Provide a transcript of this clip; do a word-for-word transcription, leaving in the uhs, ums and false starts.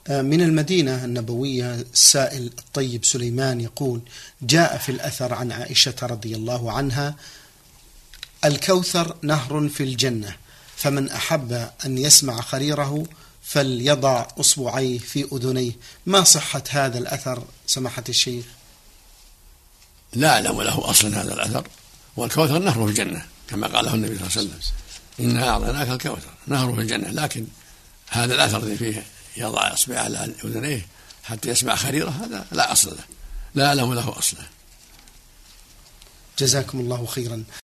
من المدينة النبوية السائل الطيب سليمان يقول: جاء في الأثر عن عائشة رضي الله عنها: الكوثر نهر في الجنة، فمن أحب أن يسمع خريره فليضع أصبعيه في أذنيه. ما صحة هذا الأثر سماحة الشيخ؟ لا أعلم له أصلا هذا الأثر، والكوثر نهر في الجنة كما قاله النبي صلى الله عليه وسلم: إنا أعطيناك الكوثر نهر في الجنة. لكن هذا الأثر الذي فيه يضع إصبعه على أذنيه حتى يسمع خريره هذا لا أصل له، لا أعلم له أصلا. جزاكم الله خيرا.